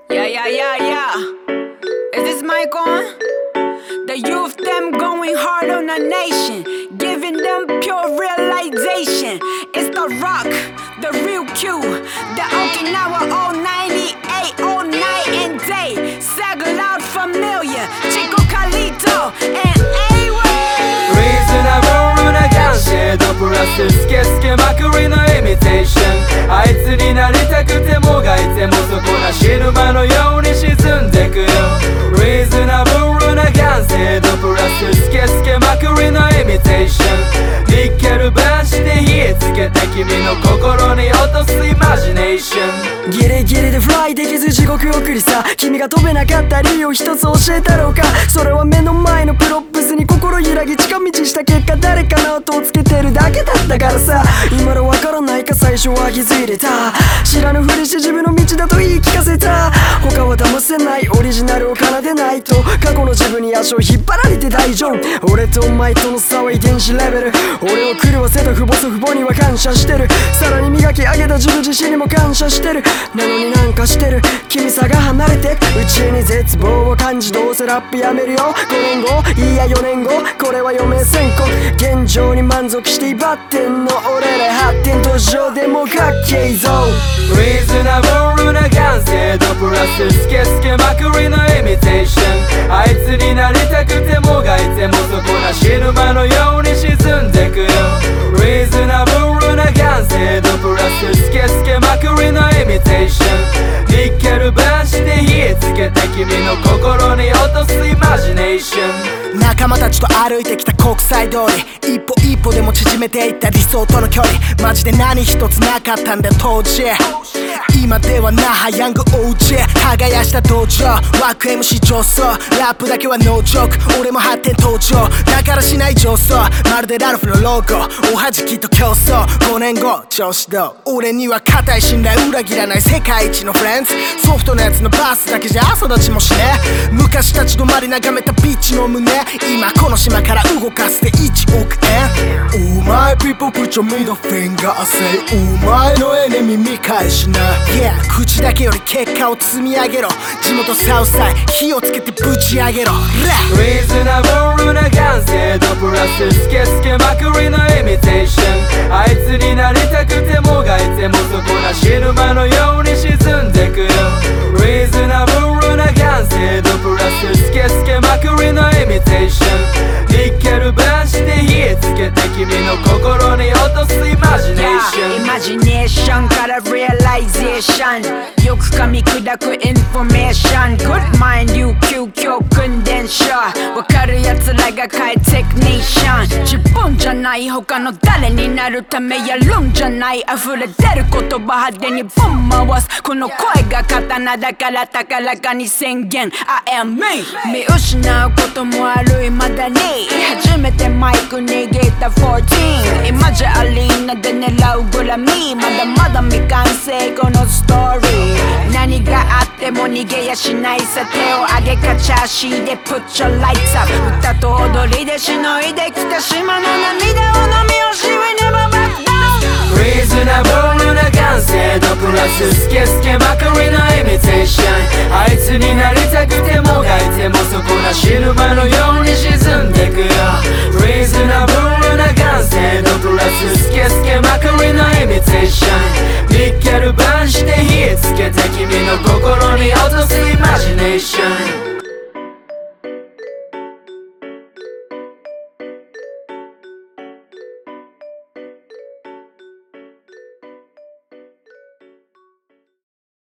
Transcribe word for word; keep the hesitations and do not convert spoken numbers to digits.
Yeah, yeah, yeah, yeah. Is this mic on? The youth, them going hard on the nation, giving them pure realization. It's the rock, the real Q, the Okinawa all ninety-eight, all night and day. Sag loud familiar, Chico Calito and A-Way. Reasonable な感性とプラススケスケまくりのイミテーション。あいつになりたくてもがいてもそこな死ぬ間のように沈んでくよ。Reasonable な感性とプラススケスケまくりのイミテーション。ニッケルバンして火つけて君の心に落とすイマジネーション。 ギリギリでフライできず地獄送りさ。君が飛べなかった理由を一つ教えたろうか。それは目の前のプロップスに心揺らぎ近道した結果誰かの音をつけてるだけだったからさ。今のわからないか最初は気づいてた。知らぬふりして自分の道だと言い聞かせた。他は騙せないオリジナルを奏でないと過去の自分に足を引っ張られて大丈夫。俺とお前との差は遺伝子レベル。俺を狂わせた父母祖父母には感謝してる。さらに磨き上げた自分自身にも感謝してる。なのになんかしてる君さが離れてくうちに絶望を感じどうせラップやめるよ。ごねんごいやよねんごこれは余命宣告。現状に満足して威張ってんの俺ら発展途上でもかっけえぞ。 Reasonable な感性とプラススケスケまくりのイミテーション。あいつになりたくてもがいてもそこな死ぬ間のように沈んでくよ。Reasonable な感性とプラススケスケまくりのイミテーション。ニッケルバンして火つけて君の心に落とすイマジネーション。 仲間たちと歩いてきた国際通り一歩一歩でも縮めていった理想との距離。マジで何一つなかったんだよ当時。今では那覇ヤング オージー 耕した道場ワーク エムシー 上層ラップだけはノージョーク。俺も発展登場だからしない上層まるでラルフのロゴおはじきと競争。ごねんご調子どう俺には固い信頼裏切らない世界一のフレンズ。ソフトなやつのバースだけじゃ育ちもしねえ。昔立ち止まり眺めたビッチの胸今この島から動かすでいちおくえん。 Oh my people put your middle finger I say お前のエネミー見返しな。Yeah 口だけより結果を積み上げろ。地元サウスサイ火をつけてぶち上げろ。 Reasonable な感性とプラススケスケまくりのイミテーション。あいつになりたくてもがいてもそこな死ぬ間のように沈んでくよ。Reasonable な感性とプラススケスケまくりのイミテーション。ニッケルバンして火つけて君の心に落とすイマジネーション。 イマジネーションからリアライゼーションよく噛み砕くインフォメーション。 Good mind 有給教訓伝承わかる奴らが変えテクニシャン。自分じゃない他の誰になるためやるんじゃない溢れ出る言葉派手にぶん回すこの声が刀だから高らかに宣言 I am me。 見失うこともある未だに初めてマイク握ったじゅうよん今じゃアリーナで狙うグラミーまだまだ未完成このストーリー。何があっても逃げやしないさ手を上げかチャーシーで Put your lights up 歌と踊りでしのいできた島の涙を飲み干し We never back down。 Reasonable な感性とプラススケスケまくりのイミテーション。あいつになりたくてもがいてもそこな死ぬ間のように沈んでくよ。Reasonable な感性とプラススケスケまくりのイミテーション。ニッケルバンして火つけて君の心に落とすイマジ